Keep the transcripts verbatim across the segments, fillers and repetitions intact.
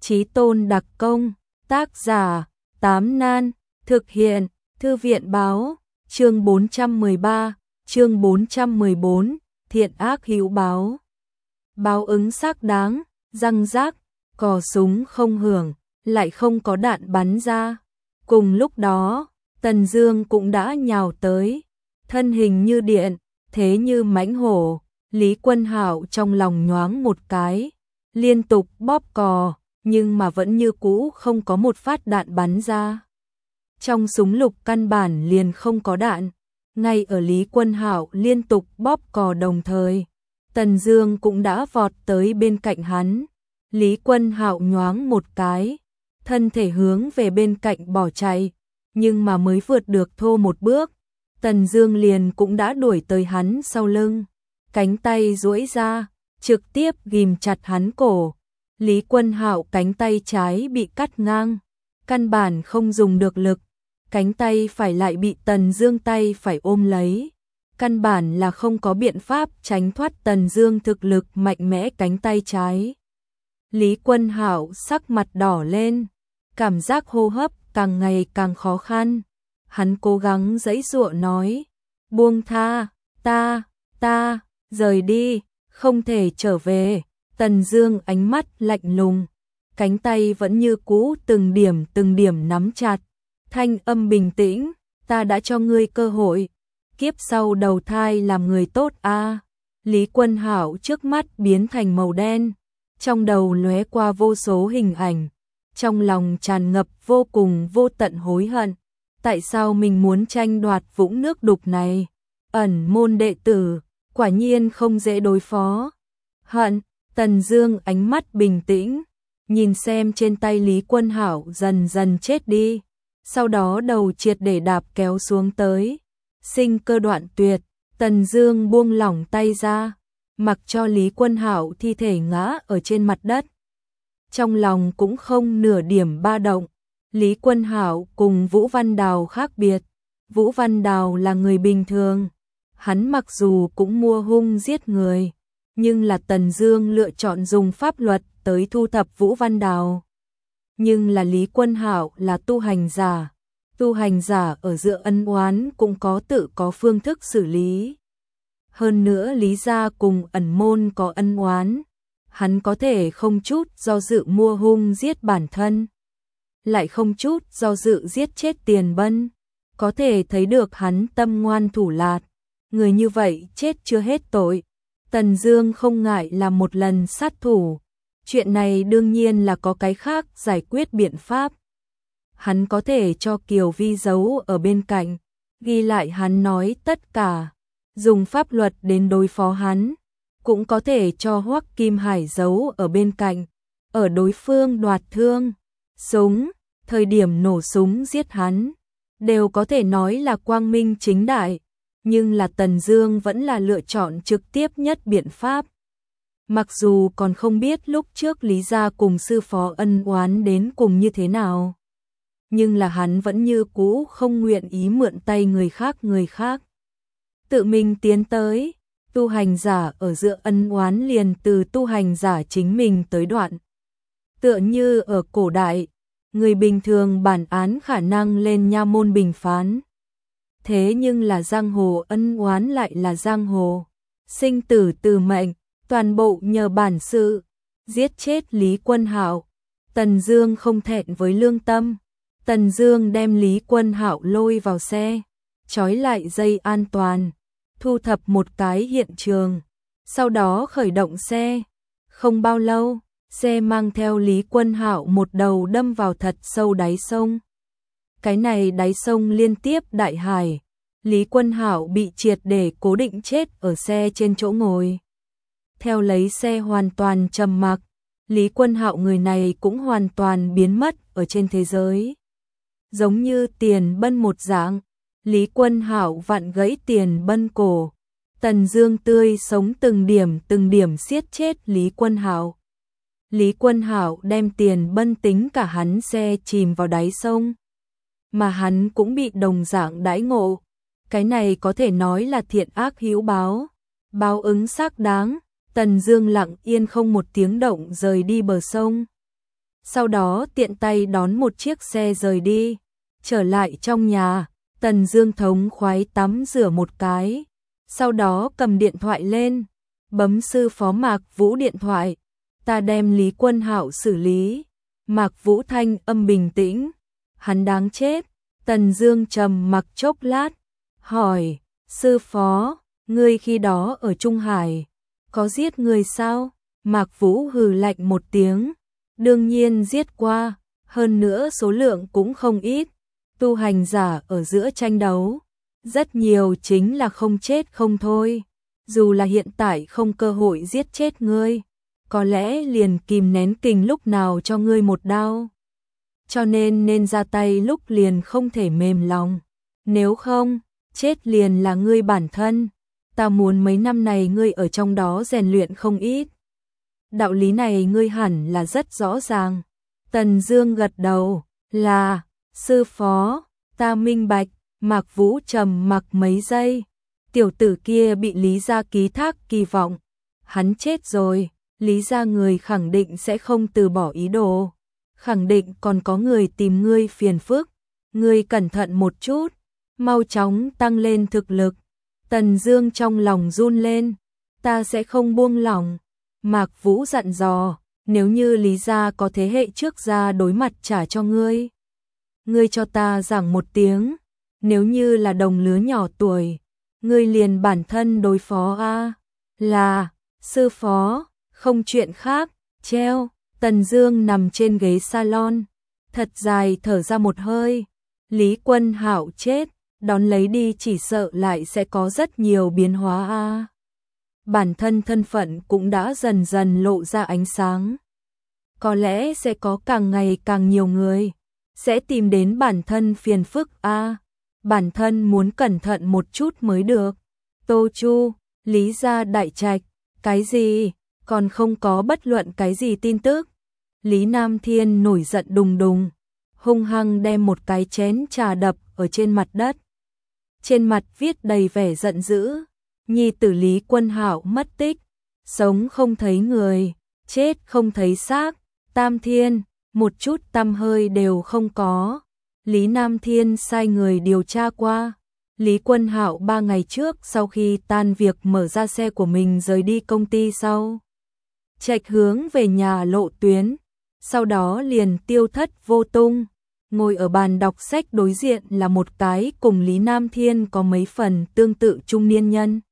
Chí tôn đặc công, tác giả, Tám Nan, thực hiện, Thư viện báo, chương bốn trăm mười ba, chương bốn trăm mười bốn, thiện ác hữu báo. Báo ứng xác đáng, răng rác, cò súng không hưởng, lại không có đạn bắn ra. Cùng lúc đó, Tần Dương cũng đã nhào tới, thân hình như điện, thế như mãnh hổ. Lý Quân Hạo trong lòng nhoáng một cái, liên tục bóp cò, nhưng mà vẫn như cũ không có một phát đạn bắn ra. Trong súng lục căn bản liền không có đạn. Ngay ở Lý Quân Hạo liên tục bóp cò đồng thời, Tần Dương cũng đã vọt tới bên cạnh hắn. Lý Quân Hạo nhoáng một cái, thân thể hướng về bên cạnh bỏ chạy, nhưng mà mới vượt được thô một bước, Tần Dương liền cũng đã đuổi tới hắn sau lưng, cánh tay duỗi ra, trực tiếp ghim chặt hắn cổ. Lý Quân Hạo cánh tay trái bị cắt ngang, căn bản không dùng được lực, cánh tay phải lại bị Tần Dương tay phải ôm lấy, căn bản là không có biện pháp tránh thoát Tần Dương thực lực mạnh mẽ cánh tay trái. Lý Quân Hạo sắc mặt đỏ lên, cảm giác hô hấp càng ngày càng khó khăn. Hắn cố gắng giãy giụa nói, buông tha, ta, ta, rời đi, không thể trở về. Tần Dương ánh mắt lạnh lùng, cánh tay vẫn như cũ từng điểm từng điểm nắm chặt, thanh âm bình tĩnh, ta đã cho ngươi cơ hội, kiếp sau đầu thai làm người tốt a. À. Lý Quân Hạo trước mắt biến thành màu đen, trong đầu lóe qua vô số hình ảnh, trong lòng tràn ngập vô cùng vô tận hối hận. Tại sao mình muốn tranh đoạt vũng nước đục này? Ẩn môn đệ tử, quả nhiên không dễ đối phó. Hận, Tần Dương ánh mắt bình tĩnh, nhìn xem trên tay Lý Quân Hạo dần dần chết đi, sau đó đầu triệt để đạp kéo xuống tới. Sinh cơ đoạn tuyệt, Tần Dương buông lỏng tay ra, mặc cho Lý Quân Hạo thi thể ngã ở trên mặt đất. Trong lòng cũng không nửa điểm ba động. Lý Quân Hạo cùng Vũ Văn Đào khác biệt, Vũ Văn Đào là người bình thường, hắn mặc dù cũng mua hung giết người, nhưng là Tần Dương lựa chọn dùng pháp luật tới thu thập Vũ Văn Đào. Nhưng là Lý Quân Hạo là tu hành giả, tu hành giả ở giữa ân oán cũng có tự có phương thức xử lý. Hơn nữa Lý gia cùng ẩn môn có ân oán, hắn có thể không chút do dự mua hung giết bản thân, lại không chút do dự giết chết Tiền Bân, có thể thấy được hắn tâm ngoan thủ lạt, người như vậy chết chưa hết tội. Tần Dương không ngại làm một lần sát thủ, chuyện này đương nhiên là có cái khác giải quyết biện pháp. Hắn có thể cho Kiều Vi giấu ở bên cạnh, ghi lại hắn nói tất cả, dùng pháp luật đến đối phó hắn, cũng có thể cho Hoắc Kim Hải giấu ở bên cạnh, ở đối phương đoạt thương, súng, thời điểm nổ súng giết hắn, đều có thể nói là quang minh chính đại, nhưng là Tần Dương vẫn là lựa chọn trực tiếp nhất biện pháp. Mặc dù còn không biết lúc trước Lý gia cùng sư phó ân oán đến cùng như thế nào, nhưng là hắn vẫn như cũ không nguyện ý mượn tay người khác người khác. Tự mình tiến tới, tu hành giả ở giữa ân oán liền từ tu hành giả chính mình tới đoạn. Tựa như ở cổ đại, người bình thường bản án khả năng lên nha môn bình phán. Thế nhưng là giang hồ ân oán lại là giang hồ, sinh tử từ mệnh, toàn bộ nhờ bản sự. Giết chết Lý Quân Hạo, Tần Dương không thẹn với lương tâm. Tần Dương đem Lý Quân Hạo lôi vào xe, trói lại dây an toàn, thu thập một cái hiện trường, sau đó khởi động xe. Không bao lâu, xe mang theo Lý Quân Hạo một đầu đâm vào thật sâu đáy sông. Cái này đáy sông liên tiếp đại hải, Lý Quân Hạo bị triệt để cố định chết ở xe trên chỗ ngồi. Theo lấy xe hoàn toàn trầm mặc, Lý Quân Hạo người này cũng hoàn toàn biến mất ở trên thế giới. Giống như Tiền Bân một dạng, Lý Quân Hạo vặn gãy Tiền Bân cổ, Tần Dương tươi sống từng điểm từng điểm siết chết Lý Quân Hạo. Lý Quân Hạo đem Tiền Bân tính cả hắn xe chìm vào đáy sông, mà hắn cũng bị đồng dạng đãi ngộ. Cái này có thể nói là thiện ác hữu báo, báo ứng xác đáng. Tần Dương lặng yên không một tiếng động rời đi bờ sông. sau đó tiện tay đón một chiếc xe rời đi. Trở lại trong nhà, Tần Dương thống khoái tắm rửa một cái, sau đó cầm điện thoại lên, bấm sư phó Mạc Vũ điện thoại, ta đem Lý Quân Hạo xử lý. Mạc Vũ thanh âm bình tĩnh, hắn đáng chết. Tần Dương trầm mặc chốc lát, hỏi, sư phó, ngươi khi đó ở Trung Hải, có giết người sao? Mạc Vũ hừ lạnh một tiếng, đương nhiên giết qua, hơn nữa số lượng cũng không ít. Tu hành giả ở giữa tranh đấu, rất nhiều chính là không chết không thôi. Dù là hiện tại không cơ hội giết chết ngươi, có lẽ liền kìm nén kình lúc nào cho ngươi một đao. Cho nên nên ra tay lúc liền không thể mềm lòng. Nếu không, chết liền là ngươi bản thân. Ta muốn mấy năm này ngươi ở trong đó rèn luyện không ít. Đạo lý này ngươi hẳn là rất rõ ràng. Tần Dương gật đầu, là, sư phó, ta minh bạch. Mạc Vũ trầm mặc mấy giây. Tiểu tử kia bị Lý gia ký thác kỳ vọng. Hắn chết rồi, Lý gia người khẳng định sẽ không từ bỏ ý đồ. Khẳng định còn có người tìm ngươi phiền phức. Ngươi cẩn thận một chút, mau chóng tăng lên thực lực. Tần Dương trong lòng run lên, ta sẽ không buông lỏng. Mạc Vũ dặn dò, nếu như Lý gia có thế hệ trước gia đối mặt trả cho ngươi, ngươi cho ta giảng một tiếng. Nếu như là đồng lứa nhỏ tuổi, ngươi liền bản thân đối phó a. Là, sư phó, không chuyện khác. Treo. Tần Dương nằm trên ghế salon, thật dài thở ra một hơi. Lý Quân Hạo chết, đón lấy đi chỉ sợ lại sẽ có rất nhiều biến hóa a. Bản thân thân phận cũng đã dần dần lộ ra ánh sáng. Có lẽ sẽ có càng ngày càng nhiều người sẽ tìm đến bản thân phiền phức a. Bản thân muốn cẩn thận một chút mới được. Tô Chu, Lý gia đại trạch, cái gì? Còn không có bất luận cái gì tin tức. Lý Nam Thiên nổi giận đùng đùng, hung hăng đem một cái chén trà đập ở trên mặt đất. Trên mặt viết đầy vẻ giận dữ. Nhi tử Lý Quân Hạo mất tích, sống không thấy người, chết không thấy xác. Tam Thiên, một chút tăm hơi đều không có. Lý Nam Thiên sai người điều tra qua. Lý Quân Hạo ba ngày trước sau khi tan việc mở ra xe của mình rời đi công ty sau. Trạch hướng về nhà lộ tuyến, sau đó liền tiêu thất vô tung. Ngồi ở bàn đọc sách đối diện là một cái cùng Lý Nam Thiên có mấy phần tương tự trung niên nhân.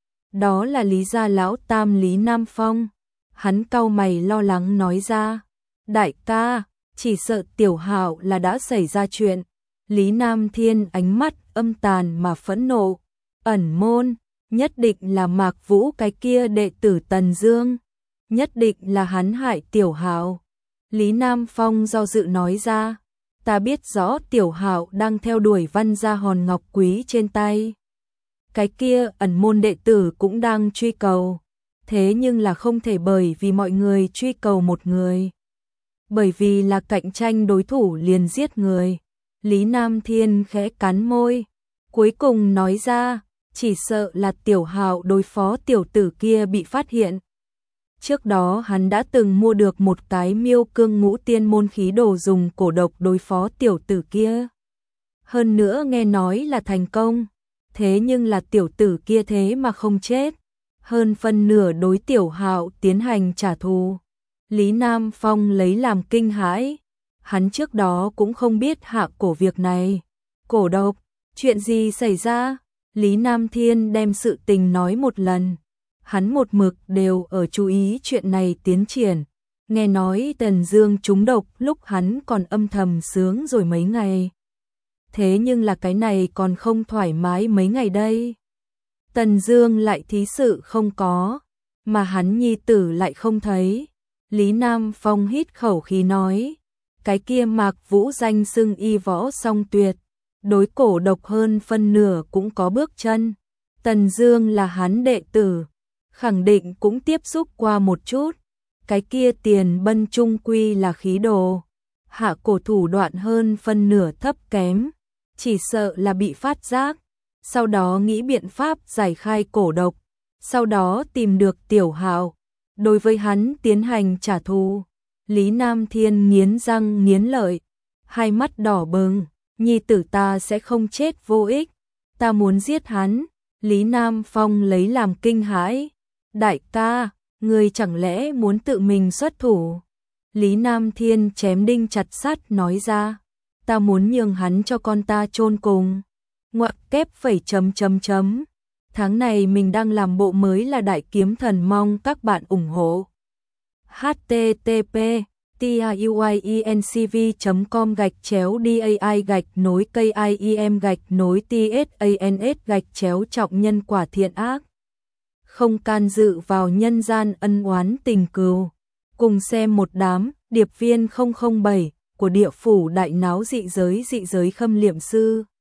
Đó là Lý gia lão tam Lý Nam Phong. Hắn cau mày lo lắng nói ra, đại ca, chỉ sợ Tiểu Hạo là đã xảy ra chuyện. Lý Nam Thiên ánh mắt âm tàn mà phẫn nộ, ẩn môn, nhất định là Mạc Vũ cái kia đệ tử Tần Dương, nhất định là hắn hại Tiểu Hạo. Lý Nam Phong do dự nói ra, ta biết rõ Tiểu Hạo đang theo đuổi Văn gia hòn ngọc quý trên tay. Cái kia ẩn môn đệ tử cũng đang truy cầu, thế nhưng là không thể bởi vì mọi người truy cầu một người. Bởi vì là cạnh tranh đối thủ liền giết người. Lý Nam Thiên khẽ cắn môi, cuối cùng nói ra, chỉ sợ là Tiểu Hạo đối phó tiểu tử kia bị phát hiện. Trước đó hắn đã từng mua được một cái miêu cương ngũ tiên môn khí đồ dùng cổ độc đối phó tiểu tử kia. Hơn nữa nghe nói là thành công, thế nhưng là tiểu tử kia thế mà không chết. Hơn phân nửa đối Tiểu Hạo tiến hành trả thù. Lý Nam Phong lấy làm kinh hãi. Hắn trước đó cũng không biết hạ cổ việc này. Cổ độc, chuyện gì xảy ra? Lý Nam Thiên đem sự tình nói một lần. Hắn một mực đều ở chú ý chuyện này tiến triển. Nghe nói Tần Dương trúng độc lúc hắn còn âm thầm sướng rồi mấy ngày. Thế nhưng là cái này còn không thoải mái mấy ngày đây. Tần Dương lại thí sự không có, mà hắn nhi tử lại không thấy. Lý Nam Phong hít khẩu khí nói, cái kia Mạc Vũ danh xưng y võ song tuyệt, đối cổ độc hơn phân nửa cũng có bước chân. Tần Dương là hắn đệ tử, khẳng định cũng tiếp xúc qua một chút. Cái kia Tiền Bân trung quy là khí đồ, hạ cổ thủ đoạn hơn phân nửa thấp kém, chỉ sợ là bị phát giác. Sau đó nghĩ biện pháp giải khai cổ độc, sau đó tìm được Tiểu Hạo, đối với hắn tiến hành trả thù. Lý Nam Thiên nghiến răng nghiến lợi, hai mắt đỏ bừng, nhi tử ta sẽ không chết vô ích, ta muốn giết hắn. Lý Nam Phong lấy làm kinh hãi, đại ca, ngươi chẳng lẽ muốn tự mình xuất thủ? Lý Nam Thiên chém đinh chặt sắt nói ra, ta muốn nhường hắn cho con ta chôn cùng. Ngoặc kép phẩy chấm chấm chấm. Tháng này mình đang làm bộ mới là Đại Kiếm Thần, mong các bạn ủng hộ. h t t p tiuyencv chấm com gạch chéo dai gạch nối kiem gạch nối tsans gạch chéo trọng nhân quả thiện ác. Không can dự vào nhân gian ân oán tình cừu. Cùng xem một đám điệp viên không không bảy của địa phủ đại náo dị giới dị giới Khâm Liệm Sư.